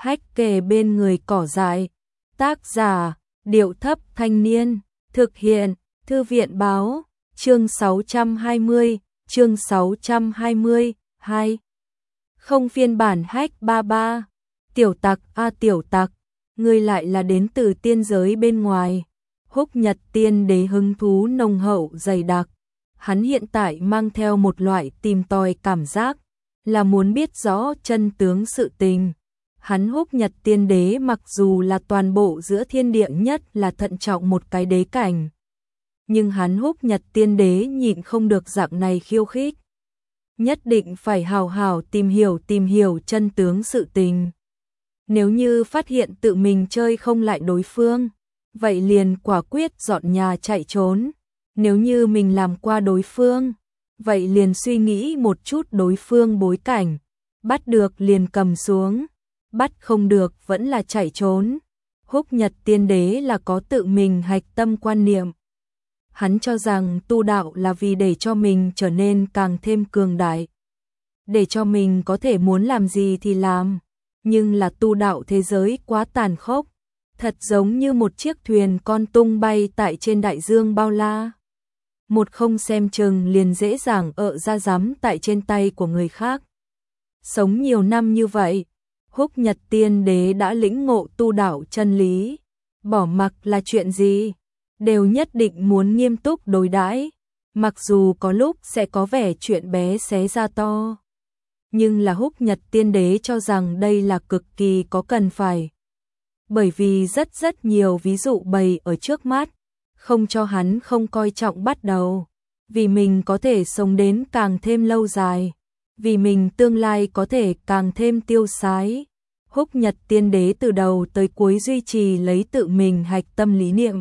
Hách kề bên người cỏ dại. Tác giả, Điệu Thấp Thanh Niên. Thực hiện, Thư viện Báo. Chương 620, chương 620, 2. Không phiên bản Hách 33. Tiểu tặc a tiểu tặc, ngươi lại là đến từ tiên giới bên ngoài. Húc Nhật Tiên Đế hứng thú nồng hậu dày đặc. Hắn hiện tại mang theo một loại tìm tòi cảm giác, là muốn biết rõ chân tướng sự tình. Hắn Húc Nhật Tiên Đế mặc dù là toàn bộ giữa thiên địa nhất là thận trọng một cái đế cảnh, nhưng hắn Húc Nhật Tiên Đế nhịn không được dạng này khiêu khích. Nhất định phải hào hào tìm hiểu chân tướng sự tình. Nếu như phát hiện tự mình chơi không lại đối phương, vậy liền quả quyết dọn nhà chạy trốn. Nếu như mình làm qua đối phương, vậy liền suy nghĩ một chút đối phương bối cảnh. Bắt được liền cầm xuống, bắt không được vẫn là chạy trốn. Húc Nhật Tiên Đế là có tự mình hạch tâm quan niệm. Hắn cho rằng tu đạo là vì để cho mình trở nên càng thêm cường đại, để cho mình có thể muốn làm gì thì làm. Nhưng là tu đạo thế giới quá tàn khốc, thật giống như một chiếc thuyền con tung bay tại trên đại dương bao la. Một không xem chừng liền dễ dàng ra giám tại trên tay của người khác. Sống nhiều năm như vậy, Húc Nhật Tiên Đế đã lĩnh ngộ tu đạo chân lý. Bỏ mặc là chuyện gì, đều nhất định muốn nghiêm túc đối đãi. Mặc dù có lúc sẽ có vẻ chuyện bé xé ra to, nhưng là Húc Nhật Tiên Đế cho rằng đây là cực kỳ có cần phải. Bởi vì rất nhiều ví dụ bày ở trước mắt, không cho hắn không coi trọng bắt đầu. Vì mình có thể sống đến càng thêm lâu dài, vì mình tương lai có thể càng thêm tiêu sái. Húc Nhật Tiên Đế từ đầu tới cuối duy trì lấy tự mình hạch tâm lý niệm.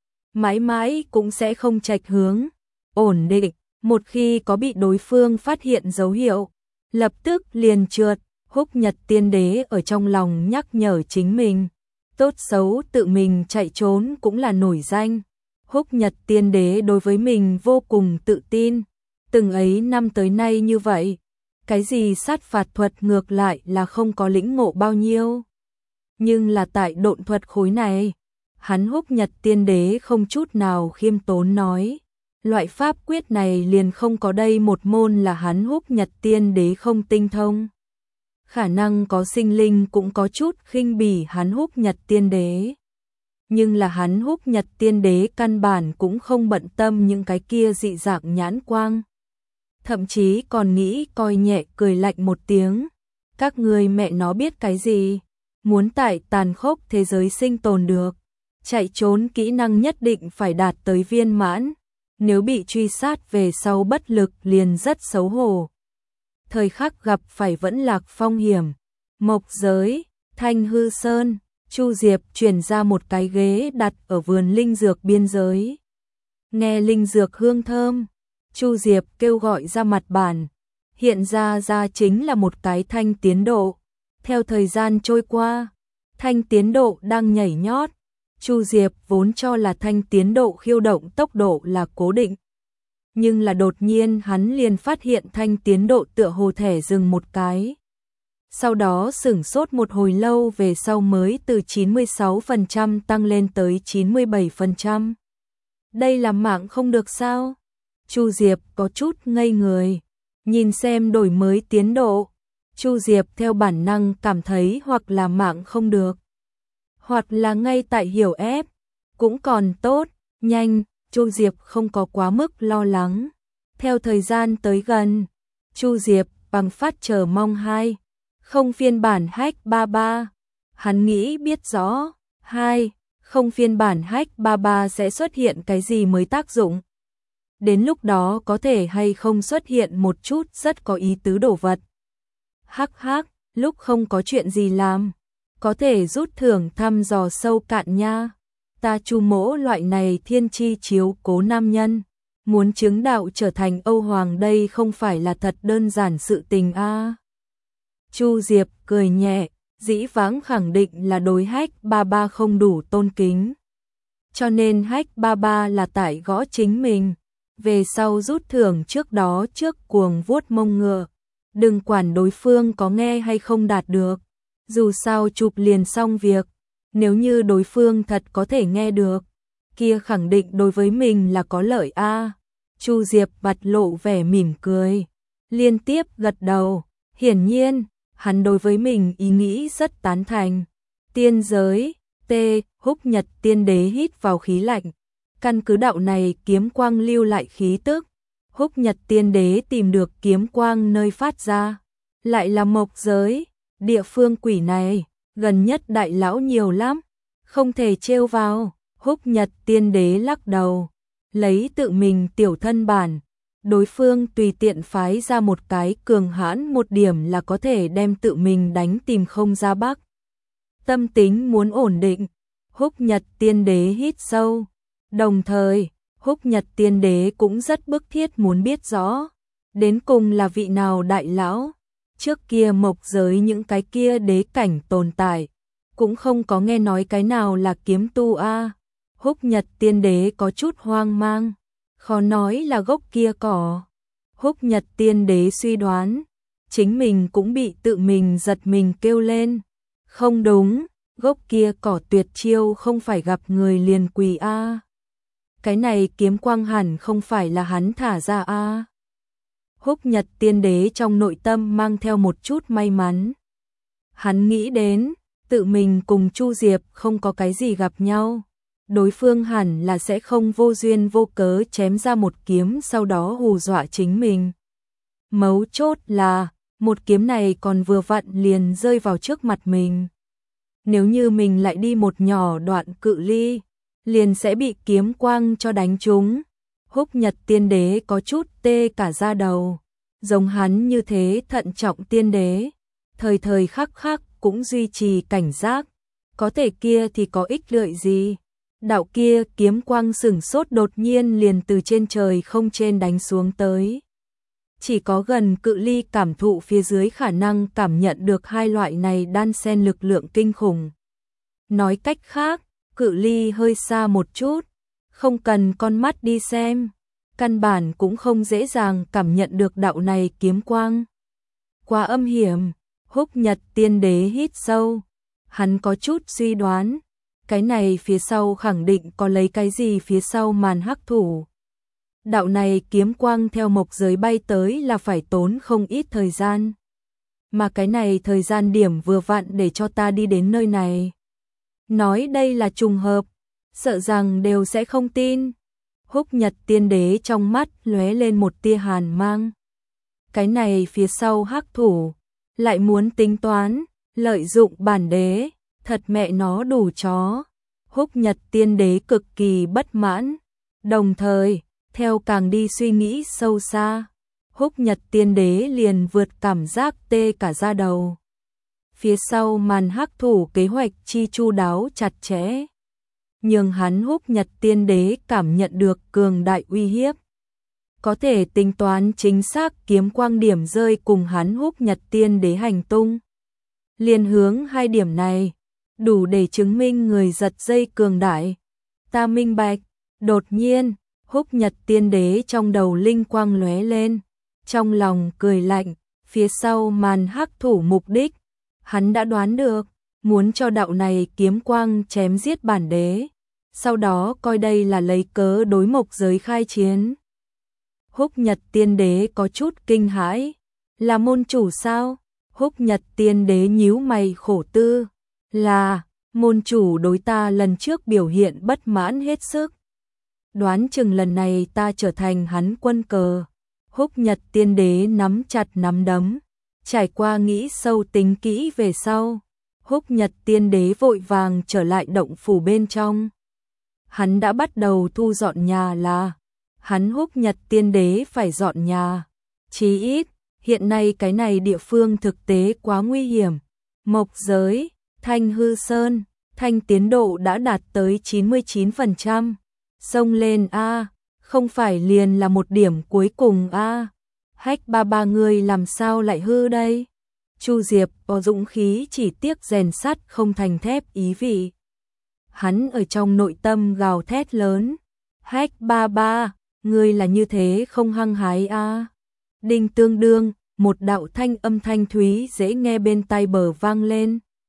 Mãi mãi cũng sẽ không chệch hướng, ổn định. Một khi có bị đối phương phát hiện dấu hiệu, lập tức liền trượt. Húc Nhật Tiên Đế ở trong lòng nhắc nhở chính mình, tốt xấu tự mình chạy trốn cũng là nổi danh. Húc Nhật Tiên Đế đối với mình vô cùng tự tin. Từng ấy năm tới nay như vậy, cái gì sát phạt thuật ngược lại là không có lĩnh ngộ bao nhiêu. Nhưng là tại độn thuật khối này, hắn Húc Nhật Tiên Đế không chút nào khiêm tốn nói. Loại pháp quyết này liền không có đây một môn là hắn Húc Nhật Tiên Đế không tinh thông. Khả năng có sinh linh cũng có chút khinh bỉ hắn Húc Nhật Tiên Đế. Nhưng là hắn Húc Nhật Tiên Đế căn bản cũng không bận tâm những cái kia dị dạng nhãn quang. Thậm chí còn nghĩ coi nhẹ cười lạnh một tiếng. Các người mẹ nó biết cái gì? Muốn tại tàn khốc thế giới sinh tồn được, chạy trốn kỹ năng nhất định phải đạt tới viên mãn. Nếu bị truy sát về sau bất lực liền rất xấu hổ. Thời khắc gặp phải vẫn lạc phong hiểm. Mộc giới, Thanh Hư Sơn, Chu Diệp chuyển ra một cái ghế đặt ở vườn linh dược biên giới. Nghe linh dược hương thơm, Chu Diệp kêu gọi ra mặt bàn. Hiện ra chính là một cái thanh tiến độ. Theo thời gian trôi qua, thanh tiến độ đang nhảy nhót. Chu Diệp vốn cho là thanh tiến độ khiêu động tốc độ là cố định. Nhưng là đột nhiên hắn liền phát hiện thanh tiến độ tựa hồ thẻ dừng một cái. Sau đó sửng sốt một hồi lâu về sau mới từ 96% tăng lên tới 97%. Đây là mạng không được sao? Chu Diệp có chút ngây người. Nhìn xem đổi mới tiến độ, Chu Diệp theo bản năng cảm thấy hoặc là mạng không được, hoặc là ngay tại hiểu ép. Cũng còn tốt, nhanh, Chu Diệp không có quá mức lo lắng. Theo thời gian tới gần, Chu Diệp bằng phát chờ mong không phiên bản Hách 33. Hắn nghĩ biết rõ, không phiên bản Hách 33 sẽ xuất hiện cái gì mới tác dụng. Đến lúc đó có thể hay không xuất hiện một chút rất có ý tứ đồ vật. Hắc, lúc không có chuyện gì làm, có thể rút thưởng thăm dò sâu cạn nha. Ta Chu mỗ loại này thiên chi chiếu cố nam nhân, muốn chứng đạo trở thành Âu Hoàng đây không phải là thật đơn giản sự tình a. Chu Diệp cười nhẹ, dĩ vãng khẳng định là đối Hách 33 không đủ tôn kính. Cho nên Hách 33 là tại gõ chính mình. Về sau rút thưởng trước đó trước cuồng vuốt mông ngựa. Đừng quản đối phương có nghe hay không đạt được. Dù sao chụp liền xong việc, nếu như đối phương thật có thể nghe được, kia khẳng định đối với mình là có lợi a. Chu Diệp mặt lộ vẻ mỉm cười, liên tiếp gật đầu, hiển nhiên, hắn đối với mình ý nghĩ rất tán thành. Tiên giới, Húc Nhật Tiên Đế hít vào khí lạnh, căn cứ đạo này kiếm quang lưu lại khí tức, Húc Nhật Tiên Đế tìm được kiếm quang nơi phát ra, lại là mộc giới, địa phương quỷ này, gần nhất đại lão nhiều lắm, không thể trêu vào. Húc Nhật Tiên Đế lắc đầu, lấy tự mình tiểu thân bản, đối phương tùy tiện phái ra một cái cường hãn một điểm là có thể đem tự mình đánh tìm không ra bắc. Tâm tính muốn ổn định, Húc Nhật Tiên Đế hít sâu, đồng thời, Húc Nhật Tiên Đế cũng rất bức thiết muốn biết rõ, đến cùng là vị nào đại lão, trước kia mộc giới những cái kia đế cảnh tồn tại, cũng không có nghe nói cái nào là kiếm tu a. Húc Nhật Tiên Đế có chút hoang mang, khó nói là gốc kia cỏ. Húc Nhật Tiên Đế suy đoán, chính mình cũng bị tự mình giật mình kêu lên. Không đúng, gốc kia cỏ tuyệt chiêu không phải gặp người liền quỳ a. Cái này kiếm quang hẳn không phải là hắn thả ra a. Húc Nhật Tiên Đế trong nội tâm mang theo một chút may mắn. Hắn nghĩ đến, tự mình cùng Chu Diệp không có cái gì gặp nhau. Đối phương hẳn là sẽ không vô duyên vô cớ chém ra một kiếm sau đó hù dọa chính mình. Mấu chốt là, một kiếm này còn vừa vặn liền rơi vào trước mặt mình. Nếu như mình lại đi một nhỏ đoạn cự ly, liền sẽ bị kiếm quang cho đánh trúng. Húc Nhật Tiên Đế có chút tê cả da đầu, giống hắn như thế thận trọng tiên đế, thời thời khắc khắc cũng duy trì cảnh giác, có thể kia thì có ích lợi gì? Đạo kia kiếm quang sửng sốt đột nhiên liền từ trên trời không trên đánh xuống tới. Chỉ có gần cự ly cảm thụ phía dưới khả năng cảm nhận được hai loại này đan xen lực lượng kinh khủng. Nói cách khác, cự ly hơi xa một chút, không cần con mắt đi xem, căn bản cũng không dễ dàng cảm nhận được đạo này kiếm quang. Quá âm hiểm, Húc Nhật Tiên Đế hít sâu, hắn có chút suy đoán, cái này phía sau khẳng định có lấy cái gì phía sau màn hắc thủ. Đạo này kiếm quang theo mộc giới bay tới là phải tốn không ít thời gian. Mà cái này thời gian điểm vừa vặn để cho ta đi đến nơi này. Nói đây là trùng hợp, sợ rằng đều sẽ không tin. Húc Nhật Tiên Đế trong mắt lóe lên một tia hàn mang. Cái này phía sau hắc thủ, lại muốn tính toán, lợi dụng bản đế, thật mẹ nó đủ chó. Húc Nhật Tiên Đế cực kỳ bất mãn, đồng thời, theo càng đi suy nghĩ sâu xa, Húc Nhật Tiên Đế liền vượt cảm giác tê cả da đầu. Phía sau màn hắc thủ kế hoạch chi chu đáo chặt chẽ, nhưng hắn Húc Nhật Tiên Đế cảm nhận được cường đại uy hiếp. Có thể tính toán chính xác kiếm quang điểm rơi cùng hắn Húc Nhật Tiên Đế hành tung. Liên hướng hai điểm này, đủ để chứng minh người giật dây cường đại. Ta minh bạch, đột nhiên, Húc Nhật Tiên Đế trong đầu linh quang lóe lên, trong lòng cười lạnh, phía sau màn hắc thủ mục đích, hắn đã đoán được, muốn cho đạo này kiếm quang chém giết bản đế, sau đó coi đây là lấy cớ đối mộc giới khai chiến. Húc Nhật Tiên Đế có chút kinh hãi, là môn chủ sao? Húc Nhật Tiên Đế nhíu mày khổ tư, là, môn chủ đối ta lần trước biểu hiện bất mãn hết sức. Đoán chừng lần này ta trở thành hắn quân cờ. Húc Nhật Tiên Đế nắm chặt nắm đấm, trải qua nghĩ sâu tính kỹ về sau, Húc Nhật Tiên Đế vội vàng trở lại động phủ bên trong. Hắn đã bắt đầu thu dọn nhà là, hắn Húc Nhật Tiên Đế phải dọn nhà, chí ít, hiện nay cái này địa phương thực tế quá nguy hiểm. Mộc giới, Thanh Hư Sơn, thanh tiến độ đã đạt tới 99%. Xông lên a, không phải liền là một điểm cuối cùng a. Hách ba người làm sao lại hư đây? Chu Diệp có dũng khí chỉ tiếc rèn sắt không thành thép ý vị. Hắn ở trong nội tâm gào thét lớn, Hách ba, ngươi là như thế không hăng hái a. Đinh tương đương, một đạo thanh âm thanh thúy dễ nghe bên tai bờ vang lên,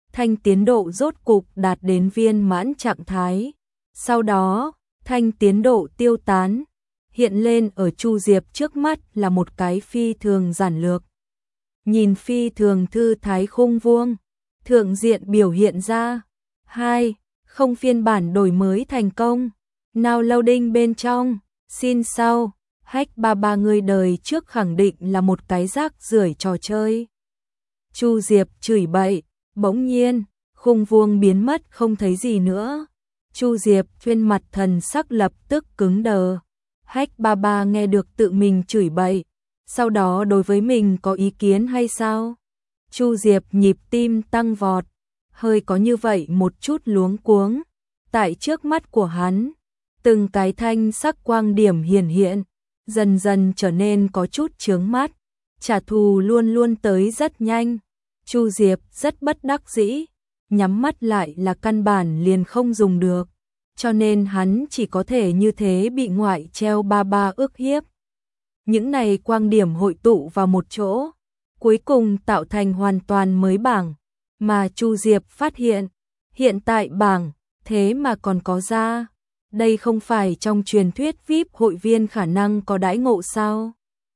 thanh tiến độ rốt cục đạt đến viên mãn trạng thái. Sau đó, thanh tiến độ tiêu tán, hiện lên ở Chu Diệp trước mắt là một cái phi thường giản lược. Nhìn phi thường thư thái khung vuông, thượng diện biểu hiện ra 2. Không phiên bản đổi mới thành công. Now loading bên trong, xin sau, Hack 33 người đời trước khẳng định là một cái rác rưởi trò chơi. Chu Diệp chửi bậy, bỗng nhiên, khung vuông biến mất không thấy gì nữa. Chu Diệp trên mặt thần sắc lập tức cứng đờ. Hack 33 nghe được tự mình chửi bậy, sau đó đối với mình có ý kiến hay sao? Chu Diệp nhịp tim tăng vọt, hơi có như vậy một chút luống cuống. Tại trước mắt của hắn, từng cái thanh sắc quang điểm hiển hiện, dần dần trở nên có chút chướng mắt. Trả thù luôn luôn tới rất nhanh. Chu Diệp rất bất đắc dĩ, nhắm mắt lại là căn bản liền không dùng được, cho nên hắn chỉ có thể như thế bị ngoại treo 33 ức hiếp. Những này quang điểm hội tụ vào một chỗ, cuối cùng tạo thành hoàn toàn mới bảng, mà Chu Diệp phát hiện tại bảng, thế mà còn có ra. Đây không phải trong truyền thuyết VIP hội viên khả năng có đãi ngộ sao?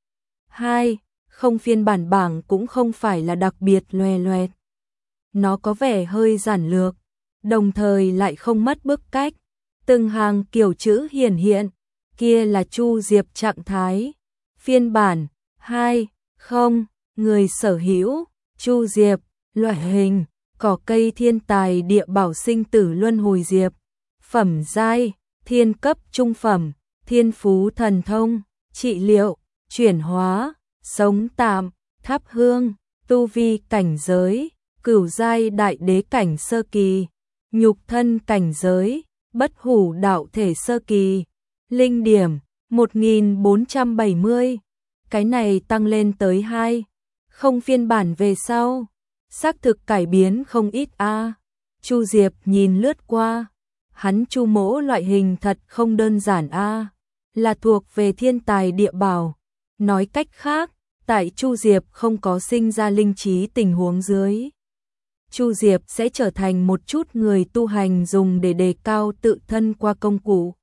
2. Không phiên bản bảng cũng không phải là đặc biệt loè loẹt. Nó có vẻ hơi giản lược, đồng thời lại không mất bức cách. Từng hàng kiểu chữ hiển hiện, kia là Chu Diệp trạng thái. Phiên bản 2. Không, người sở hữu, Chu Diệp, loại hình, cỏ cây thiên tài địa bảo sinh tử luân hồi diệp. Phẩm giai, thiên cấp trung phẩm, thiên phú thần thông, trị liệu, chuyển hóa, sống tạm, thắp hương, tu vi cảnh giới, cửu giai đại đế cảnh sơ kỳ, nhục thân cảnh giới, bất hủ đạo thể sơ kỳ, linh điểm 1470. Cái này tăng lên tới 2. Không phiên bản về sau, xác thực cải biến không ít a. Chu Diệp nhìn lướt qua, hắn Chu mỗ loại hình thật không đơn giản a, là thuộc về thiên tài địa bảo. Nói cách khác, tại Chu Diệp không có sinh ra linh trí tình huống dưới, Chu Diệp sẽ trở thành một chút người tu hành dùng để đề cao tự thân qua công cụ.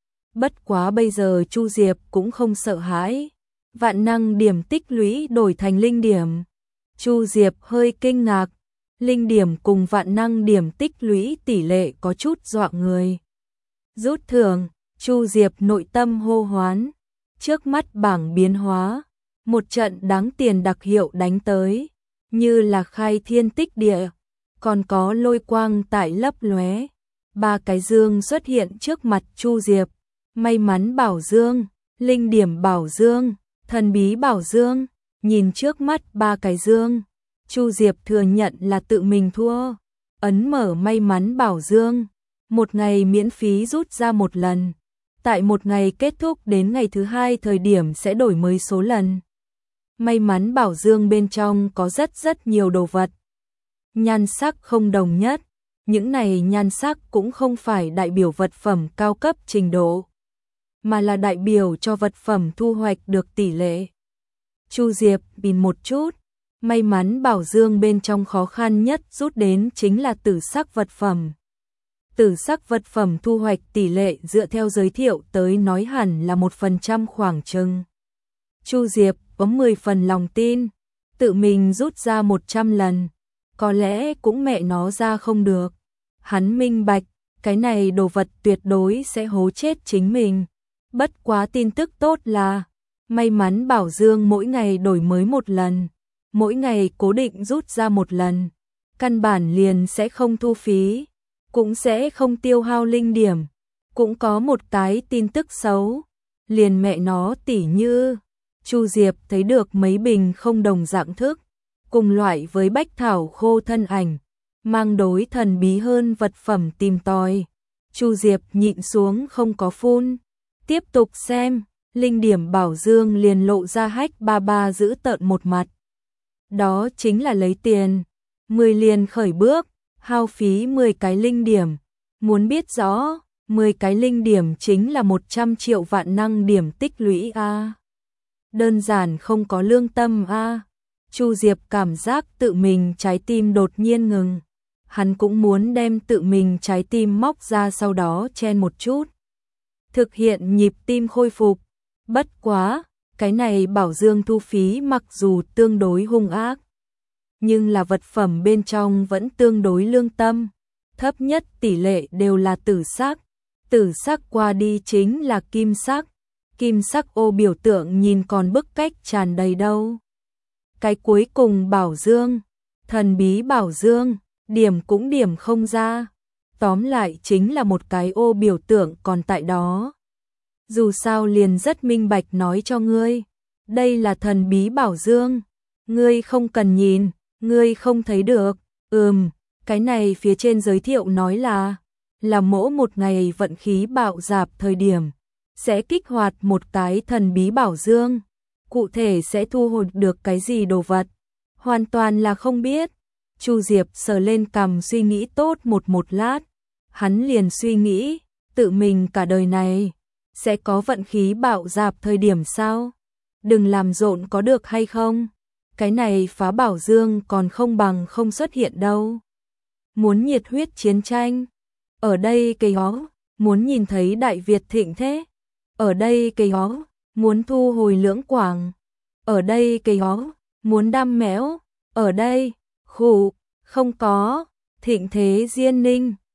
Bất quá bây giờ Chu Diệp cũng không sợ hãi, vạn năng điểm tích lũy đổi thành linh điểm. Chu Diệp hơi kinh ngạc, linh điểm cùng vạn năng điểm tích lũy tỷ lệ có chút dọa người. Rút thưởng, Chu Diệp nội tâm hô hoán, trước mắt bảng biến hóa, một trận đáng tiền đặc hiệu đánh tới, như là khai thiên tích địa, còn có lôi quang tại lấp lóe. 3 cái dương xuất hiện trước mặt Chu Diệp, may mắn bảo dương, linh điểm bảo dương, thần bí bảo dương. Nhìn trước mắt 3 cái dương, Chu Diệp thừa nhận là tự mình thua. Ấn mở may mắn bảo dương, một ngày miễn phí rút ra một lần, tại một ngày kết thúc đến ngày thứ 2 thời điểm sẽ đổi mới số lần. May mắn bảo dương bên trong có rất nhiều đồ vật, nhan sắc không đồng nhất, những này nhan sắc cũng không phải đại biểu vật phẩm cao cấp trình độ, mà là đại biểu cho vật phẩm thu hoạch được tỷ lệ. Chu Diệp nhìn một chút, may mắn bảo dương bên trong khó khăn nhất rút đến chính là tử sắc vật phẩm. Tử sắc vật phẩm thu hoạch tỷ lệ dựa theo giới thiệu tới nói hẳn là 1% khoảng chừng. Chu Diệp có 10 phần lòng tin, tự mình rút ra 100 lần, có lẽ cũng mẹ nó ra không được. Hắn minh bạch, cái này đồ vật tuyệt đối sẽ hố chết chính mình. Bất quá tin tức tốt là, may mắn bảo dương mỗi ngày đổi mới một lần, mỗi ngày cố định rút ra một lần, căn bản liền sẽ không thu phí, cũng sẽ không tiêu hao linh điểm. Cũng có một cái tin tức xấu, liền mẹ nó tỉ như, Chu Diệp thấy được mấy bình không đồng dạng thức, cùng loại với bách thảo khô thân ảnh, mang đối thần bí hơn vật phẩm tìm tòi. Chu Diệp nhịn xuống không có phun, tiếp tục xem, linh điểm bảo dương liền lộ ra Hack 33 giữ tợn một mặt. Đó chính là lấy tiền, 10 liền khởi bước, hao phí 10 cái linh điểm. Muốn biết rõ, 10 cái linh điểm chính là 100 triệu vạn năng điểm tích lũy a. Đơn giản không có lương tâm a. Chu Diệp cảm giác tự mình trái tim đột nhiên ngừng. hắn cũng muốn đem tự mình trái tim móc ra sau đó chen một chút. Thực hiện nhịp tim khôi phục. Bất quá, cái này bảo dương thu phí mặc dù tương đối hung ác, nhưng là vật phẩm bên trong vẫn tương đối lương tâm. Thấp nhất tỷ lệ đều là tử sắc qua đi chính là kim sắc ô biểu tượng nhìn còn bức cách tràn đầy đâu. Cái cuối cùng bảo dương, thần bí bảo dương, điểm cũng điểm không ra. Tóm lại chính là một cái ô biểu tượng còn tại đó. Dù sao liền rất minh bạch nói cho ngươi, đây là thần bí bảo dương, ngươi không cần nhìn, ngươi không thấy được. Cái này phía trên giới thiệu nói là mỗi một ngày vận khí bạo dạp thời điểm sẽ kích hoạt một cái thần bí bảo dương, cụ thể sẽ thu hồi được cái gì đồ vật, hoàn toàn là không biết. Chu Diệp sờ lên cằm suy nghĩ tốt một lát, hắn liền suy nghĩ, tự mình cả đời này sẽ có vận khí bạo dạp thời điểm sao? Đừng làm rộn có được hay không? Cái này phá bảo dương còn không bằng không xuất hiện đâu. Muốn nhiệt huyết chiến tranh, ở đây cây ó, muốn nhìn thấy Đại Việt thịnh thế, ở đây cây ó, muốn thu hồi lưỡng quảng, ở đây cây ó, muốn đam mẽo, ở đây, không có, thịnh thế Diên Ninh,